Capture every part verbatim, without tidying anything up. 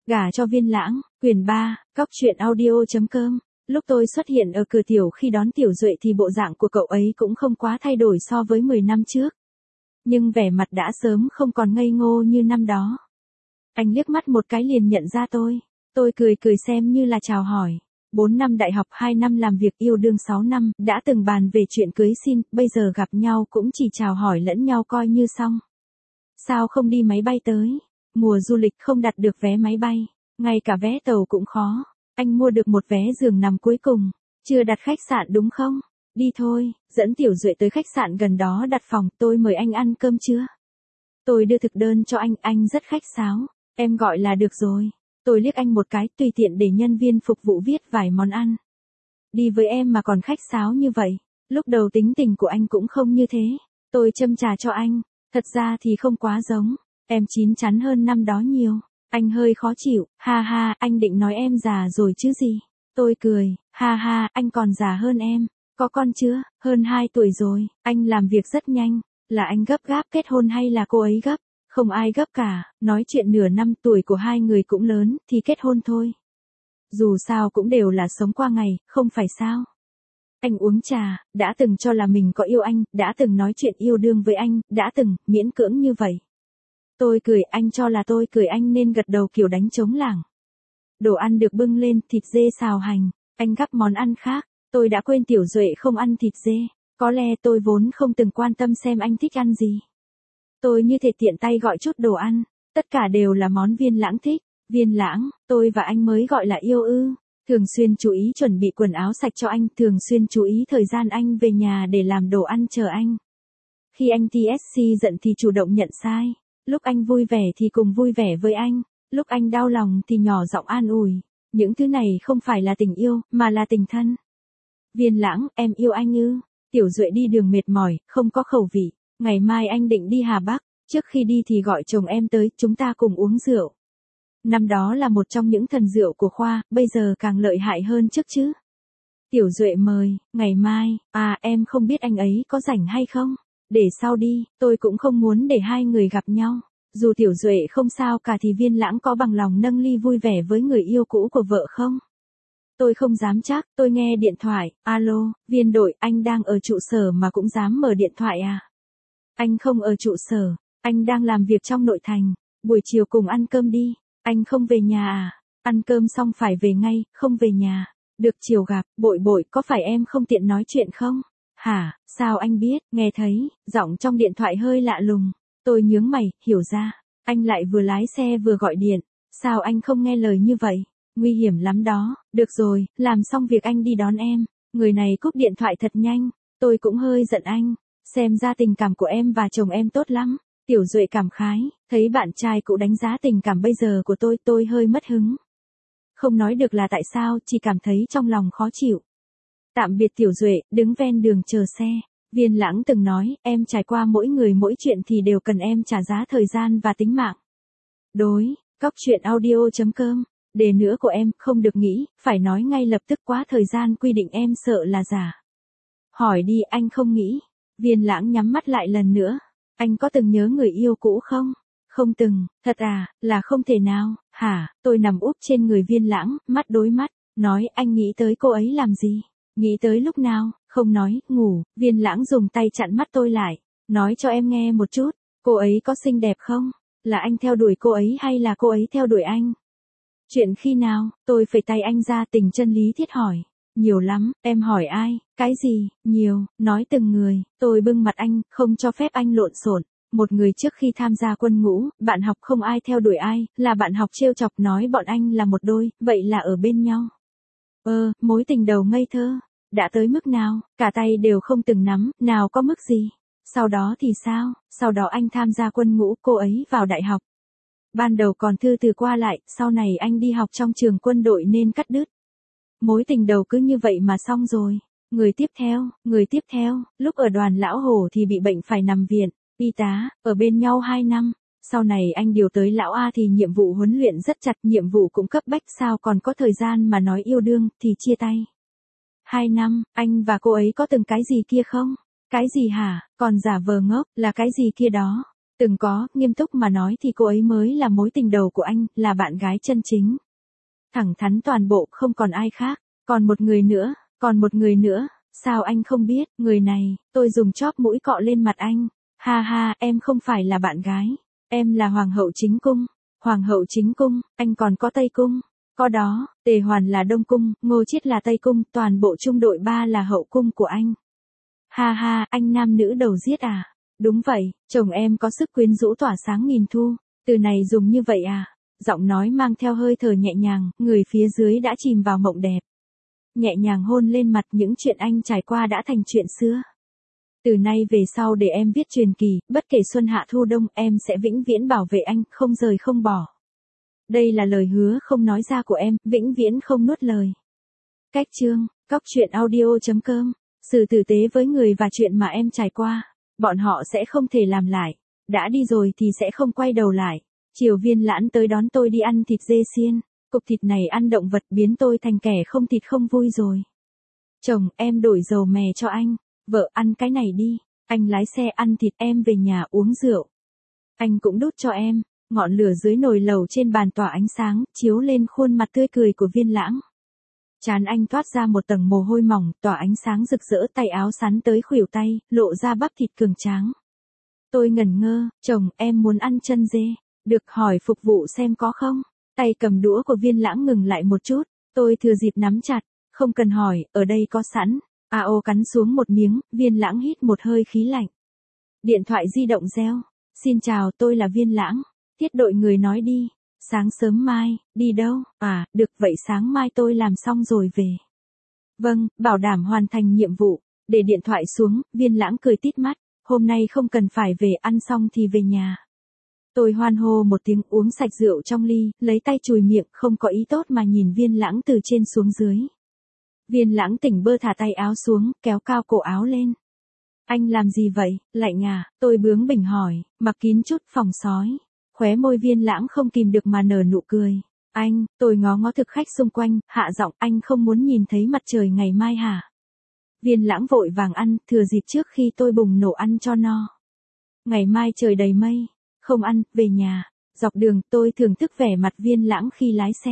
Gả cho Viên Lãng, quyển ba, cóc truyện audio chấm com. Lúc tôi xuất hiện ở cửa tiểu khi đón Tiểu Duệ thì bộ dạng của cậu ấy cũng không quá thay đổi so với mười năm trước. Nhưng vẻ mặt đã sớm không còn ngây ngô như năm đó. Anh liếc mắt một cái liền nhận ra tôi. Tôi cười cười xem như là chào hỏi. Bốn năm đại học, hai năm làm việc, yêu đương sáu năm, đã từng bàn về chuyện cưới xin, bây giờ gặp nhau cũng chỉ chào hỏi lẫn nhau coi như xong. Sao không đi máy bay tới? Mùa du lịch không đặt được vé máy bay, ngay cả vé tàu cũng khó. Anh mua được một vé giường nằm cuối cùng, chưa đặt khách sạn đúng không? Đi thôi, dẫn Tiểu Duệ tới khách sạn gần đó đặt phòng, tôi mời anh ăn cơm chưa? Tôi đưa thực đơn cho anh, anh rất khách sáo, em gọi là được rồi. Tôi liếc anh một cái, tùy tiện để nhân viên phục vụ viết vài món ăn. Đi với em mà còn khách sáo như vậy, lúc đầu tính tình của anh cũng không như thế. Tôi châm trà cho anh, thật ra thì không quá giống, em chín chắn hơn năm đó nhiều. Anh hơi khó chịu, ha ha, anh định nói em già rồi chứ gì. Tôi cười, ha ha, anh còn già hơn em, có con chưa, hơn hai tuổi rồi, anh làm việc rất nhanh, là anh gấp gáp kết hôn hay là cô ấy gấp? Không ai gấp cả, nói chuyện nửa năm, tuổi của hai người cũng lớn, thì kết hôn thôi. Dù sao cũng đều là sống qua ngày, không phải sao? Anh uống trà, đã từng cho là mình có yêu anh, đã từng nói chuyện yêu đương với anh, đã từng, miễn cưỡng như vậy. Tôi cười, anh cho là tôi cười anh nên gật đầu kiểu đánh trống lảng. Đồ ăn được bưng lên, thịt dê xào hành, anh gắp món ăn khác, tôi đã quên Tiểu Duệ không ăn thịt dê, có lẽ tôi vốn không từng quan tâm xem anh thích ăn gì. Tôi như thể tiện tay gọi chút đồ ăn, tất cả đều là món Viên Lãng thích. Viên Lãng, tôi và anh mới gọi là yêu ư. Thường xuyên chú ý chuẩn bị quần áo sạch cho anh, thường xuyên chú ý thời gian anh về nhà để làm đồ ăn chờ anh. Khi anh tê ét xê giận thì chủ động nhận sai, lúc anh vui vẻ thì cùng vui vẻ với anh, lúc anh đau lòng thì nhỏ giọng an ủi. Những thứ này không phải là tình yêu, mà là tình thân. Viên Lãng, em yêu anh ư? Tiểu Duệ đi đường mệt mỏi, không có khẩu vị. Ngày mai anh định đi Hà Bắc, trước khi đi thì gọi chồng em tới, chúng ta cùng uống rượu. Năm đó là một trong những thần rượu của khoa, bây giờ càng lợi hại hơn trước chứ. Tiểu Duệ mời, ngày mai, à em không biết anh ấy có rảnh hay không? Để sau đi, tôi cũng không muốn để hai người gặp nhau. Dù Tiểu Duệ không sao cả thì Viên Lãng có bằng lòng nâng ly vui vẻ với người yêu cũ của vợ không? Tôi không dám chắc, tôi nghe điện thoại, alo, Viên đội, anh đang ở trụ sở mà cũng dám mở điện thoại à? Anh không ở trụ sở, anh đang làm việc trong nội thành, buổi chiều cùng ăn cơm đi, anh không về nhà à? Ăn cơm xong phải về ngay, không về nhà. Được chiều gặp, bội bội, có phải em không tiện nói chuyện không? Hả, sao anh biết, nghe thấy, giọng trong điện thoại hơi lạ lùng. Tôi nhướng mày, hiểu ra, anh lại vừa lái xe vừa gọi điện, sao anh không nghe lời như vậy? Nguy hiểm lắm đó, được rồi, làm xong việc anh đi đón em. Người này cúp điện thoại thật nhanh, tôi cũng hơi giận anh. Xem ra tình cảm của em và chồng em tốt lắm. Tiểu Duệ cảm khái, thấy bạn trai cũ đánh giá tình cảm bây giờ của tôi, tôi hơi mất hứng. Không nói được là tại sao, chỉ cảm thấy trong lòng khó chịu. Tạm biệt Tiểu Duệ, đứng ven đường chờ xe. Viên Lãng từng nói, em trải qua mỗi người mỗi chuyện thì đều cần em trả giá thời gian và tính mạng. Đối, cóc truyện audio chấm com. Đề nữa của em, không được nghĩ, phải nói ngay lập tức, quá thời gian quy định em sợ là giả. Hỏi đi, anh không nghĩ. Viên Lãng nhắm mắt lại lần nữa. Anh có từng nhớ người yêu cũ không? Không từng, thật à, là không thể nào, hả? Tôi nằm úp trên người Viên Lãng, mắt đối mắt, nói anh nghĩ tới cô ấy làm gì? Nghĩ tới lúc nào? Không nói, ngủ. Viên Lãng dùng tay chặn mắt tôi lại, nói cho em nghe một chút, cô ấy có xinh đẹp không? Là anh theo đuổi cô ấy hay là cô ấy theo đuổi anh? Chuyện khi nào? Tôi phẩy tay anh ra, tình chân lý thiết hỏi. Nhiều lắm, em hỏi ai, cái gì, nhiều, nói từng người. Tôi bưng mặt anh, không cho phép anh lộn xộn. Một người trước khi tham gia quân ngũ, bạn học không ai theo đuổi ai, là bạn học trêu chọc nói bọn anh là một đôi, vậy là ở bên nhau. Ơ, mối tình đầu ngây thơ, đã tới mức nào, cả tay đều không từng nắm, nào có mức gì. Sau đó thì sao, sau đó anh tham gia quân ngũ, cô ấy vào đại học. Ban đầu còn thư từ qua lại, sau này anh đi học trong trường quân đội nên cắt đứt. Mối tình đầu cứ như vậy mà xong rồi. Người tiếp theo, người tiếp theo, lúc ở đoàn Lão Hổ thì bị bệnh phải nằm viện, y tá, ở bên nhau hai năm. Sau này anh điều tới Lão A thì nhiệm vụ huấn luyện rất chặt, nhiệm vụ cũng cấp bách, sao còn có thời gian mà nói yêu đương, thì chia tay. Hai năm, anh và cô ấy có từng cái gì kia không? Cái gì hả, còn giả vờ ngốc, là cái gì kia đó. Từng có, nghiêm túc mà nói thì cô ấy mới là mối tình đầu của anh, là bạn gái chân chính. Thẳng thắn toàn bộ, không còn ai khác. Còn một người nữa, còn một người nữa, sao anh không biết, người này, tôi dùng chóp mũi cọ lên mặt anh. Ha ha, em không phải là bạn gái. Em là hoàng hậu chính cung. Hoàng hậu chính cung, anh còn có Tây cung. Có đó, Tề Hoàn là Đông cung, Ngô Chiết là Tây cung, toàn bộ trung đội ba là hậu cung của anh. Ha ha, anh nam nữ đầu giết à? Đúng vậy, chồng em có sức quyến rũ tỏa sáng nghìn thu. Từ này dùng như vậy à? Giọng nói mang theo hơi thở nhẹ nhàng, người phía dưới đã chìm vào mộng đẹp. Nhẹ nhàng hôn lên mặt, những chuyện anh trải qua đã thành chuyện xưa. Từ nay về sau để em viết truyền kỳ, bất kể xuân hạ thu đông, em sẽ vĩnh viễn bảo vệ anh, không rời không bỏ. Đây là lời hứa không nói ra của em, vĩnh viễn không nuốt lời. Cách chương, cóc truyện audio chấm com. Sự tử tế với người và chuyện mà em trải qua, bọn họ sẽ không thể làm lại. Đã đi rồi thì sẽ không quay đầu lại. Chiều Viên Lãn tới đón tôi đi ăn thịt dê xiên. Cục thịt này ăn động vật biến tôi thành kẻ không thịt không vui rồi. Chồng, em đổi dầu mè cho anh. Vợ, ăn cái này đi. Anh lái xe ăn thịt, em về nhà uống rượu. Anh cũng đút cho em. Ngọn lửa dưới nồi lẩu trên bàn tỏa ánh sáng, chiếu lên khuôn mặt tươi cười của Viên Lãng. Trán anh toát ra một tầng mồ hôi mỏng, tỏa ánh sáng rực rỡ, tay áo sắn tới khuỷu tay, lộ ra bắp thịt cường tráng. Tôi ngẩn ngơ, chồng, em muốn ăn chân dê. Được, hỏi phục vụ xem có không. Tay cầm đũa của Viên Lãng ngừng lại một chút, tôi thừa dịp nắm chặt, không cần hỏi, ở đây có sẵn. A ô cắn xuống một miếng, Viên Lãng hít một hơi khí lạnh. Điện thoại di động reo. Xin chào, tôi là Viên Lãng. Tiết đội người nói đi. Sáng sớm mai, đi đâu? À, được vậy sáng mai tôi làm xong rồi về. Vâng, bảo đảm hoàn thành nhiệm vụ. Để điện thoại xuống, Viên Lãng cười tít mắt. Hôm nay không cần phải về, ăn xong thì về nhà. Tôi hoan hô một tiếng, uống sạch rượu trong ly, lấy tay chùi miệng, không có ý tốt mà nhìn Viên Lãng từ trên xuống dưới. Viên Lãng tỉnh bơ thả tay áo xuống, kéo cao cổ áo lên. Anh làm gì vậy, lạnh à? Tôi bướng bỉnh hỏi, mặc kín chút phòng sói. Khóe môi Viên Lãng không kìm được mà nở nụ cười. Anh, tôi ngó ngó thực khách xung quanh, hạ giọng, anh không muốn nhìn thấy mặt trời ngày mai hả? Viên Lãng vội vàng ăn, thừa dịp trước khi tôi bùng nổ ăn cho no. Ngày mai trời đầy mây. Không ăn, về nhà. Dọc đường, tôi thưởng thức vẻ mặt Viên Lãng khi lái xe.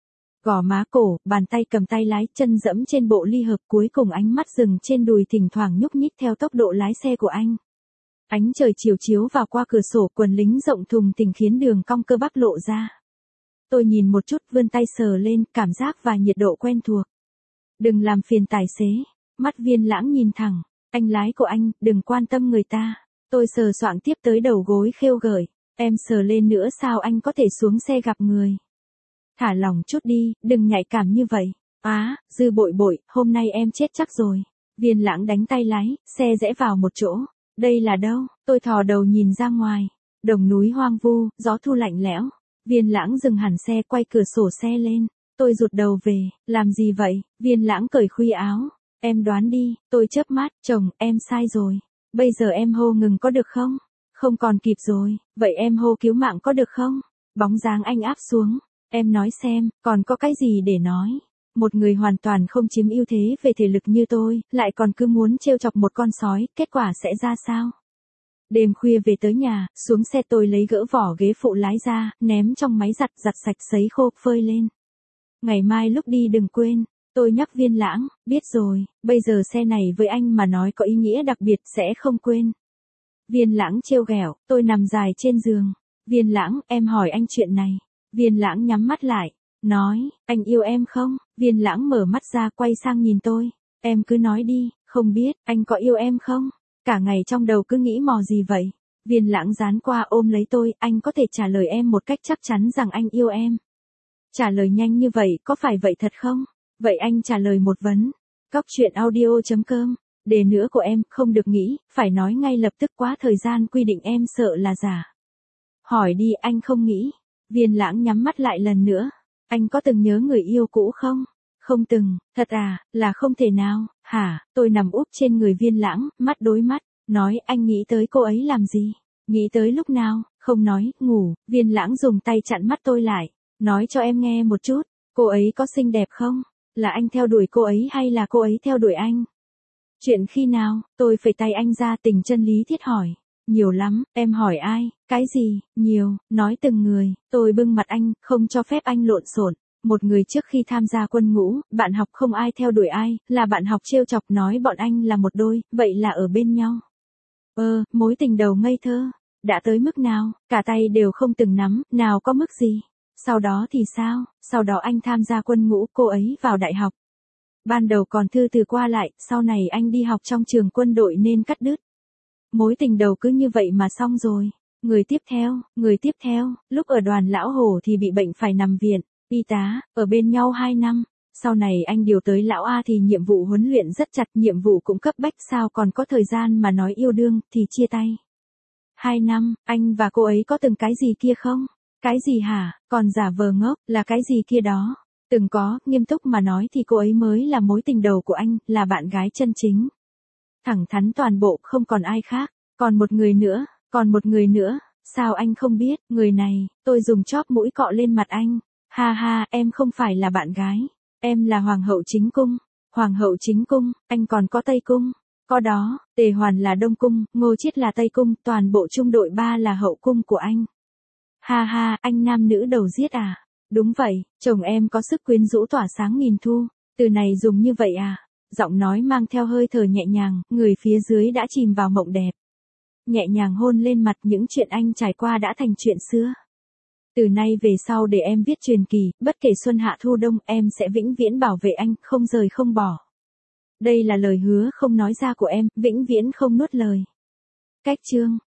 Gò má cổ, bàn tay cầm tay lái, chân dẫm trên bộ ly hợp, cuối cùng ánh mắt dừng trên đùi thỉnh thoảng nhúc nhích theo tốc độ lái xe của anh. Ánh trời chiều chiếu vào qua cửa sổ, quần lính rộng thùng thình khiến đường cong cơ bắp lộ ra. Tôi nhìn một chút, vươn tay sờ lên, cảm giác và nhiệt độ quen thuộc. Đừng làm phiền tài xế. Mắt Viên Lãng nhìn thẳng. Anh lái của anh, đừng quan tâm người ta. Tôi sờ soạng tiếp tới đầu gối khêu gợi. Em sờ lên nữa sao anh có thể xuống xe gặp người. Thả lỏng chút đi, đừng nhạy cảm như vậy. Á, à, Dư bội bội, hôm nay em chết chắc rồi. Viên Lãng đánh tay lái, xe rẽ vào một chỗ. Đây là đâu? Tôi thò đầu nhìn ra ngoài. Đồng núi hoang vu, gió thu lạnh lẽo. Viên Lãng dừng hẳn xe, quay cửa sổ xe lên. Tôi rụt đầu về, làm gì vậy? Viên Lãng cởi khuy áo. Em đoán đi, tôi chớp mắt, chồng, em sai rồi. Bây giờ em hô ngừng có được không? Không còn kịp rồi, vậy em hô cứu mạng có được không? Bóng dáng anh áp xuống. Em nói xem, còn có cái gì để nói? Một người hoàn toàn không chiếm ưu thế về thể lực như tôi, lại còn cứ muốn trêu chọc một con sói, kết quả sẽ ra sao? Đêm khuya về tới nhà, xuống xe tôi lấy gỡ vỏ ghế phụ lái ra, ném trong máy giặt, giặt sạch sấy khô, phơi lên. Ngày mai lúc đi đừng quên. Tôi nhắc Viên Lãng, biết rồi, bây giờ xe này với anh mà nói có ý nghĩa đặc biệt, sẽ không quên. Viên Lãng trêu ghẹo, tôi nằm dài trên giường. Viên Lãng, em hỏi anh chuyện này. Viên Lãng nhắm mắt lại, nói, anh yêu em không? Viên Lãng mở mắt ra, quay sang nhìn tôi. Em cứ nói đi, không biết, anh có yêu em không? Cả ngày trong đầu cứ nghĩ mò gì vậy? Viên Lãng dán qua ôm lấy tôi, anh có thể trả lời em một cách chắc chắn rằng anh yêu em. Trả lời nhanh như vậy, có phải vậy thật không? Vậy anh trả lời một vấn. Cóc truyện audio chấm com. Đề nữa của em, không được nghĩ, phải nói ngay lập tức, quá thời gian quy định em sợ là giả. Hỏi đi, anh không nghĩ. Viên Lãng nhắm mắt lại lần nữa. Anh có từng nhớ người yêu cũ không? Không từng, thật à, là không thể nào, hả? Tôi nằm úp trên người Viên Lãng, mắt đối mắt, nói anh nghĩ tới cô ấy làm gì? Nghĩ tới lúc nào? Không nói, ngủ. Viên Lãng dùng tay chặn mắt tôi lại, nói cho em nghe một chút, cô ấy có xinh đẹp không? Là anh theo đuổi cô ấy hay là cô ấy theo đuổi anh? Chuyện khi nào? Tôi phẩy tay anh ra, tình chân lý thiết hỏi. Nhiều lắm, em hỏi ai, cái gì, nhiều, nói từng người, tôi bưng mặt anh, không cho phép anh lộn xộn. Một người trước khi tham gia quân ngũ, bạn học không ai theo đuổi ai, là bạn học trêu chọc nói bọn anh là một đôi, vậy là ở bên nhau. Ơ, mối tình đầu ngây thơ, đã tới mức nào, cả tay đều không từng nắm, nào có mức gì. Sau đó thì sao, sau đó anh tham gia quân ngũ, cô ấy vào đại học. Ban đầu còn thư từ qua lại, sau này anh đi học trong trường quân đội nên cắt đứt. Mối tình đầu cứ như vậy mà xong rồi. Người tiếp theo, người tiếp theo, lúc ở đoàn Lão Hổ thì bị bệnh phải nằm viện, y tá, ở bên nhau hai năm. Sau này anh điều tới Lão A thì nhiệm vụ huấn luyện rất chặt, nhiệm vụ cũng cấp bách, sao còn có thời gian mà nói yêu đương, thì chia tay. Hai năm, anh và cô ấy có từng cái gì kia không? Cái gì hả, còn giả vờ ngốc, là cái gì kia đó? Từng có, nghiêm túc mà nói thì cô ấy mới là mối tình đầu của anh, là bạn gái chân chính. Thẳng thắn toàn bộ, không còn ai khác. Còn một người nữa, còn một người nữa, sao anh không biết, người này, tôi dùng chóp mũi cọ lên mặt anh. Ha ha, em không phải là bạn gái, em là hoàng hậu chính cung. Hoàng hậu chính cung, anh còn có Tây cung. Có đó, Tề Hoàn là Đông cung, Ngô Chiết là Tây cung, toàn bộ trung đội ba là hậu cung của anh. Ha ha, anh nam nữ đầu giết à? Đúng vậy, chồng em có sức quyến rũ tỏa sáng nghìn thu. Từ này dùng như vậy à? Giọng nói mang theo hơi thở nhẹ nhàng, người phía dưới đã chìm vào mộng đẹp. Nhẹ nhàng hôn lên mặt, những chuyện anh trải qua đã thành chuyện xưa. Từ nay về sau để em viết truyền kỳ, bất kể xuân hạ thu đông, em sẽ vĩnh viễn bảo vệ anh, không rời không bỏ. Đây là lời hứa không nói ra của em, vĩnh viễn không nuốt lời. Cách chương